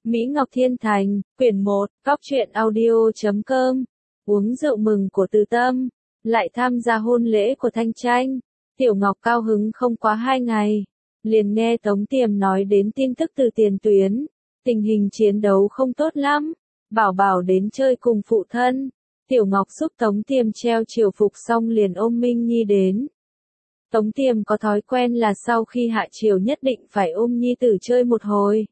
Mỹ Ngọc Thiên Thành, quyển 1, Góc truyện audio.com. Uống rượu mừng của Từ Tâm, lại tham gia hôn lễ của Thanh Tranh. Tiểu Ngọc cao hứng không quá 2 ngày, liền nghe Tống Tiềm nói đến tin tức từ tiền tuyến. Tình hình chiến đấu không tốt lắm, bảo bảo đến chơi cùng phụ thân. Tiểu Ngọc giúp Tống Tiềm treo triều phục xong liền ôm Minh Nhi đến. Tống Tiềm có thói quen là sau khi hạ triều nhất định phải ôm Nhi tử chơi một hồi.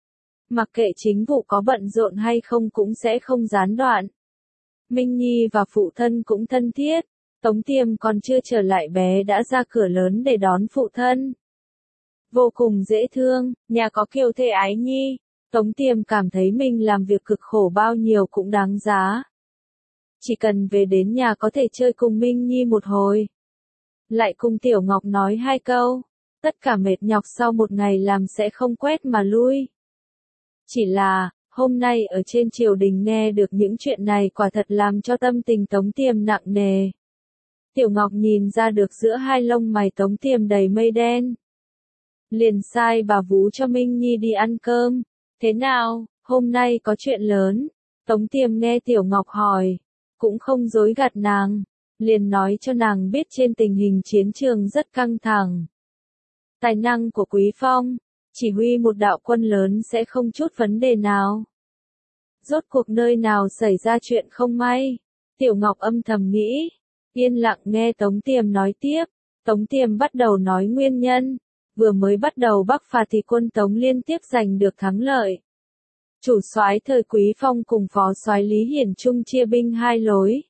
Mặc kệ chính vụ có bận rộn hay không cũng sẽ không gián đoạn. Minh Nhi và phụ thân cũng thân thiết, Tống Tiềm còn chưa trở lại bé đã ra cửa lớn để đón phụ thân. Vô cùng dễ thương, nhà có kiều thê ái nhi, Tống Tiềm cảm thấy mình làm việc cực khổ bao nhiêu cũng đáng giá. Chỉ cần về đến nhà có thể chơi cùng Minh Nhi một hồi. Lại cùng Tiểu Ngọc nói 2 câu, tất cả mệt nhọc sau một ngày làm sẽ không quét mà lui. Chỉ là, hôm nay ở trên triều đình nghe được những chuyện này quả thật làm cho tâm tình Tống Tiềm nặng nề. Tiểu Ngọc nhìn ra được giữa hai lông mày Tống Tiềm đầy mây đen. Liền sai bà vú cho Minh Nhi đi ăn cơm. Thế nào, hôm nay có chuyện lớn? Tống Tiềm nghe Tiểu Ngọc hỏi, cũng không dối gạt nàng, liền nói cho nàng biết trên tình hình chiến trường rất căng thẳng. Tài năng của Quý Phong, chỉ huy một đạo quân lớn sẽ không chút vấn đề nào. Rốt cuộc nơi nào xảy ra chuyện không may? Tiểu Ngọc âm thầm nghĩ, yên lặng nghe Tống Tiềm nói tiếp. Tống Tiềm bắt đầu nói nguyên nhân. Vừa mới bắt đầu bắc phạt thì quân Tống liên tiếp giành được thắng lợi. Chủ soái thời Quý Phong cùng phó soái Lý Hiển Trung chia binh 2 lối.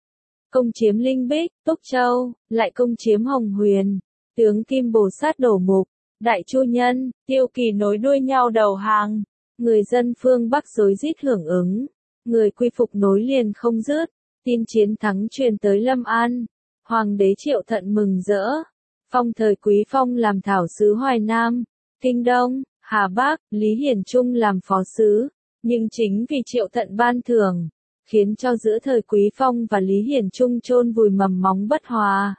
Công chiếm Linh Bích, Túc Châu, lại công chiếm Hồng Huyền. Tướng Kim Bồ Sát đổ mục, Đại Chu Nhân, Tiêu Kỳ nối đuôi nhau đầu hàng. Người dân phương Bắc rối rít hưởng ứng. Người quy phục nối liền không dứt. Tin chiến thắng truyền tới Lâm An. Hoàng đế Triệu Thận mừng rỡ. Phong thời Quý Phong làm thảo sứ Hoài Nam, Kinh Đông, Hà Bắc, Lý Hiển Trung làm phó sứ. Nhưng chính vì Triệu Thận ban thưởng, khiến cho giữa thời Quý Phong và Lý Hiển Trung chôn vùi mầm móng bất hòa.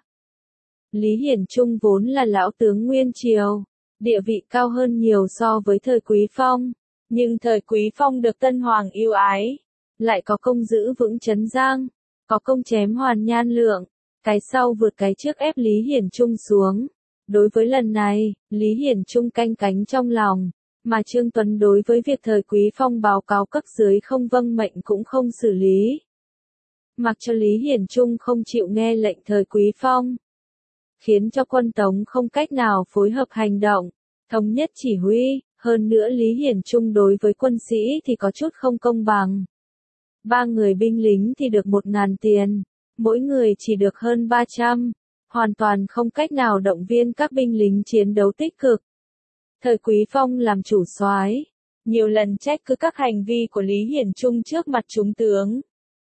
Lý Hiển Trung vốn là lão tướng Nguyên Triều, địa vị cao hơn nhiều so với thời Quý Phong. Nhưng thời Quý Phong được Tân Hoàng yêu ái, lại có công giữ vững Trấn Giang, có công chém Hoàn Nhan Lượng. Cái sau vượt cái trước ép Lý Hiển Trung xuống. Đối với lần này, Lý Hiển Trung canh cánh trong lòng, mà Trương Tuấn đối với việc thời Quý Phong báo cáo cấp dưới không vâng mệnh cũng không xử lý. Mặc cho Lý Hiển Trung không chịu nghe lệnh thời Quý Phong, khiến cho quân Tống không cách nào phối hợp hành động, thống nhất chỉ huy. Hơn nữa Lý Hiển Trung đối với quân sĩ thì có chút không công bằng. 3 người binh lính thì được 1.000 tiền. Mỗi người chỉ được hơn 300, hoàn toàn không cách nào động viên các binh lính chiến đấu tích cực. Thời Quý Phong làm chủ soái, nhiều lần trách cứ các hành vi của Lý Hiển Trung trước mặt chúng tướng.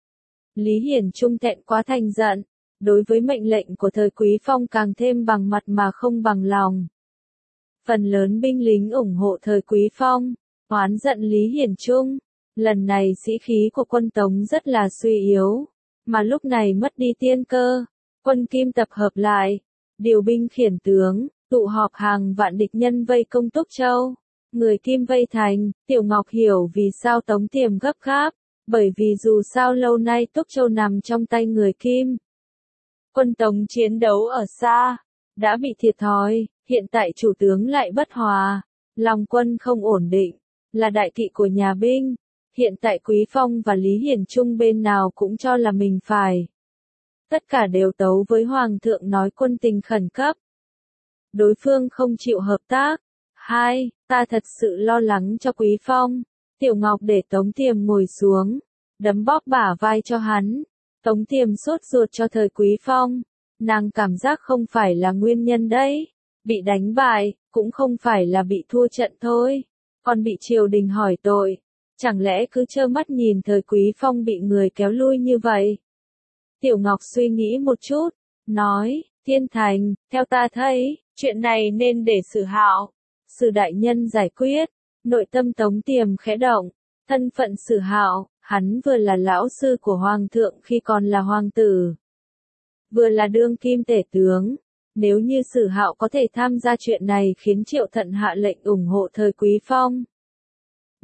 Lý Hiển Trung thẹn quá thành giận, đối với mệnh lệnh của thời Quý Phong càng thêm bằng mặt mà không bằng lòng. Phần lớn binh lính ủng hộ thời Quý Phong, oán giận Lý Hiển Trung. Lần này sĩ khí của quân Tống rất là suy yếu. Mà lúc này mất đi tiên cơ, quân Kim tập hợp lại, điều binh khiển tướng, tụ họp hàng vạn địch nhân vây công Túc Châu. Người Kim vây thành, Tiểu Ngọc hiểu vì sao Tống Tiềm gấp gáp, bởi vì dù sao lâu nay Túc Châu nằm trong tay người Kim. Quân Tống chiến đấu ở xa, đã bị thiệt thòi, hiện tại chủ tướng lại bất hòa, lòng quân không ổn định, là đại kỵ của nhà binh. Hiện tại Quý Phong và Lý Hiển Trung bên nào cũng cho là mình phải. Tất cả đều tấu với Hoàng thượng nói quân tình khẩn cấp. Đối phương không chịu hợp tác. 2. Ta thật sự lo lắng cho Quý Phong. Tiểu Ngọc để Tống Tiềm ngồi xuống, đấm bóp bả vai cho hắn. Tống Tiềm sốt ruột cho thời Quý Phong. Nàng cảm giác không phải là nguyên nhân đấy. Bị đánh bại, cũng không phải là bị thua trận thôi. Còn bị triều đình hỏi tội. Chẳng lẽ cứ trơ mắt nhìn thời Quý Phong bị người kéo lui như vậy? Tiểu Ngọc suy nghĩ một chút, nói, Thiên Thành, theo ta thấy, chuyện này nên để Sử Hạo, Sử đại nhân giải quyết. Nội tâm Tống Tiềm khẽ động, thân phận Sử Hạo, hắn vừa là lão sư của Hoàng thượng khi còn là hoàng tử, vừa là đương kim tể tướng. Nếu như Sử Hạo có thể tham gia chuyện này khiến Triệu Thận hạ lệnh ủng hộ thời Quý Phong,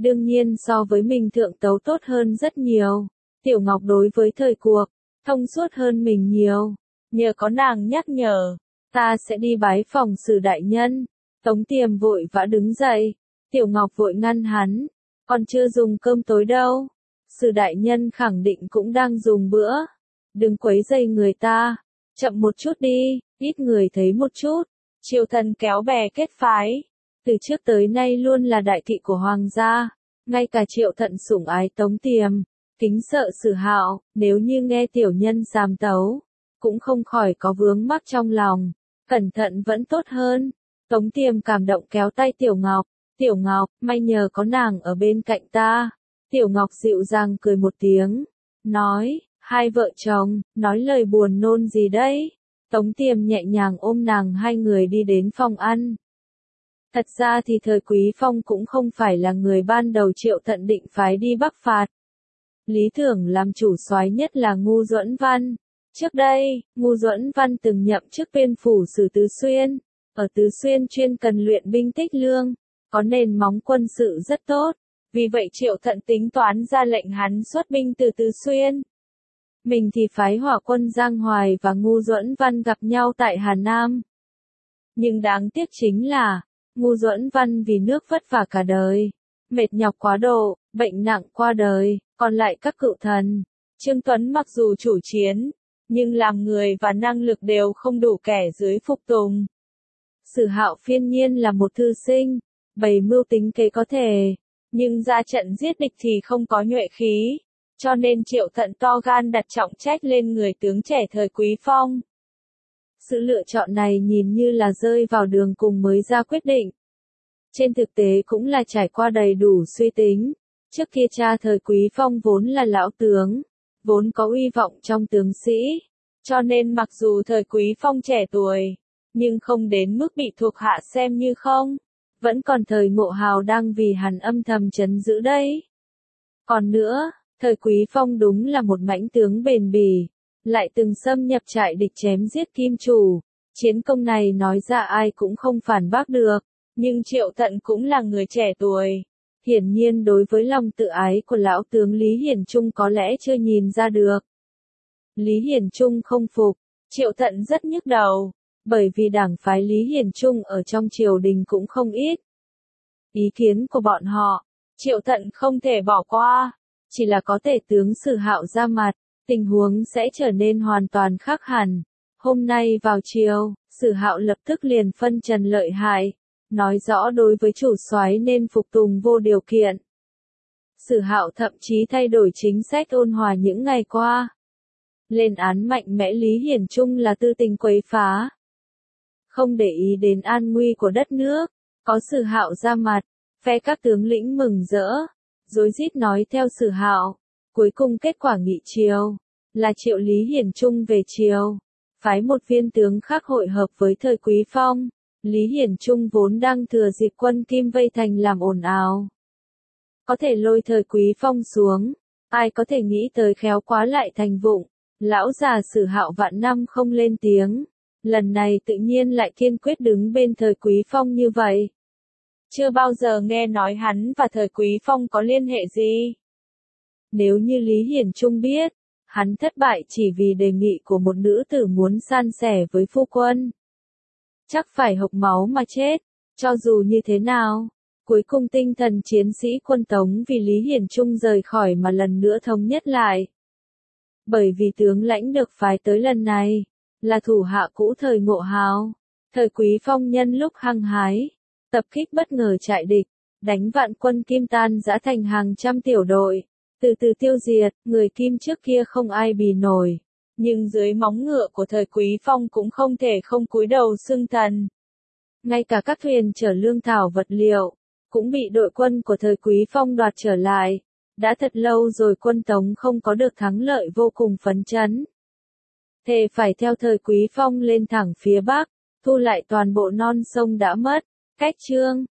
đương nhiên so với mình thượng tấu tốt hơn rất nhiều. Tiểu Ngọc đối với thời cuộc, thông suốt hơn mình nhiều. Nhờ có nàng nhắc nhở, ta sẽ đi bái phòng Sử đại nhân. Tống Tiềm vội vã đứng dậy, Tiểu Ngọc vội ngăn hắn, còn chưa dùng cơm tối đâu. Sử đại nhân khẳng định cũng đang dùng bữa. Đừng quấy rầy người ta, chậm một chút đi, ít người thấy một chút. Triều thần kéo bè kết phái, từ trước tới nay luôn là đại thị của hoàng gia, ngay cả Triệu Thận sủng ái Tống Tiềm, kính sợ Sử Hạo, nếu như nghe tiểu nhân sàm tấu, cũng không khỏi có vướng mắc trong lòng, cẩn thận vẫn tốt hơn. Tống Tiềm cảm động kéo tay Tiểu Ngọc, may nhờ có nàng ở bên cạnh ta. Tiểu Ngọc dịu dàng cười một tiếng, nói, hai vợ chồng, nói lời buồn nôn gì đấy. Tống Tiềm nhẹ nhàng ôm nàng, hai người đi đến phòng ăn. Thật ra thì thời Quý Phong cũng không phải là người ban đầu Triệu Thận định phái đi bắc phạt. Lý tưởng làm chủ soái nhất là Ngu Duẫn Văn. Trước đây, Ngu Duẫn Văn từng nhậm chức viên phủ sử Tứ Xuyên. Ở Tứ Xuyên chuyên cần luyện binh tích lương, có nền móng quân sự rất tốt. Vì vậy Triệu Thận tính toán ra lệnh hắn xuất binh từ Tứ Xuyên. Mình thì phái hỏa quân Giang Hoài và Ngu Duẫn Văn gặp nhau tại Hà Nam. Nhưng đáng tiếc chính là, Ngu Duẫn Văn vì nước vất vả cả đời, mệt nhọc quá độ, bệnh nặng qua đời, còn lại các cựu thần. Trương Tuấn mặc dù chủ chiến, nhưng làm người và năng lực đều không đủ kẻ dưới phục tùng. Sử Hạo phiên nhiên là một thư sinh, bày mưu tính kế có thể, nhưng ra trận giết địch thì không có nhuệ khí, cho nên Triệu Thận to gan đặt trọng trách lên người tướng trẻ thời Quý Phong. Sự lựa chọn này nhìn như là rơi vào đường cùng mới ra quyết định. Trên thực tế cũng là trải qua đầy đủ suy tính. Trước kia cha thời Quý Phong vốn là lão tướng, vốn có uy vọng trong tướng sĩ, cho nên mặc dù thời Quý Phong trẻ tuổi, nhưng không đến mức bị thuộc hạ xem như không. Vẫn còn thời Ngộ Hào đang vì hắn âm thầm trấn giữ đấy. Còn nữa, thời Quý Phong đúng là một mãnh tướng bền bỉ, lại từng xâm nhập trại địch chém giết kim chủ. Chiến công này nói ra ai cũng không phản bác được, nhưng Triệu Thận cũng là người trẻ tuổi. Hiển nhiên đối với lòng tự ái của lão tướng Lý Hiển Trung có lẽ chưa nhìn ra được. Lý Hiển Trung không phục, Triệu Thận rất nhức đầu, bởi vì đảng phái Lý Hiển Trung ở trong triều đình cũng không ít. Ý kiến của bọn họ, Triệu Thận không thể bỏ qua, chỉ là có thể tướng Sử Hạo ra mặt, tình huống sẽ trở nên hoàn toàn khác hẳn. Hôm nay vào chiều, Sử Hạo lập tức liền phân trần lợi hại, nói rõ đối với chủ soái nên phục tùng vô điều kiện. Sử Hạo thậm chí thay đổi chính sách ôn hòa những ngày qua. Lên án mạnh mẽ Lý Hiển Trung là tư tình quấy phá. Không để ý đến an nguy của đất nước, có Sử Hạo ra mặt, phe các tướng lĩnh mừng rỡ, rối rít nói theo Sử Hạo. Cuối cùng kết quả nghị triều, là triệu Lý Hiển Trung về triều, phái một viên tướng khác hội hợp với thời Quý Phong. Lý Hiển Trung vốn đang thừa dịp quân Kim vây thành làm ồn ào, có thể lôi thời Quý Phong xuống, ai có thể nghĩ tới khéo quá lại thành vụng. Lão già Sử Hạo vạn năm không lên tiếng, lần này tự nhiên lại kiên quyết đứng bên thời Quý Phong như vậy. Chưa bao giờ nghe nói hắn và thời Quý Phong có liên hệ gì. Nếu như Lý Hiển Trung biết, hắn thất bại chỉ vì đề nghị của một nữ tử muốn san sẻ với phu quân, chắc phải hộc máu mà chết. Cho dù như thế nào, cuối cùng tinh thần chiến sĩ quân Tống vì Lý Hiển Trung rời khỏi mà lần nữa thống nhất lại. Bởi vì tướng lãnh được phái tới lần này, là thủ hạ cũ thời Ngộ Hào. Thời Quý Phong nhân lúc hăng hái, tập kích bất ngờ trại địch, đánh vạn quân Kim tan rã thành hàng trăm tiểu đội, từ từ tiêu diệt, người Kim trước kia không ai bì nổi. Nhưng dưới móng ngựa của thời Quý Phong cũng không thể không cúi đầu xưng thần. Ngay cả các thuyền chở lương thảo vật liệu, cũng bị đội quân của thời Quý Phong đoạt trở lại. Đã thật lâu rồi quân Tống không có được thắng lợi vô cùng phấn chấn. Thề phải theo thời Quý Phong lên thẳng phía Bắc, thu lại toàn bộ non sông đã mất. Cách chương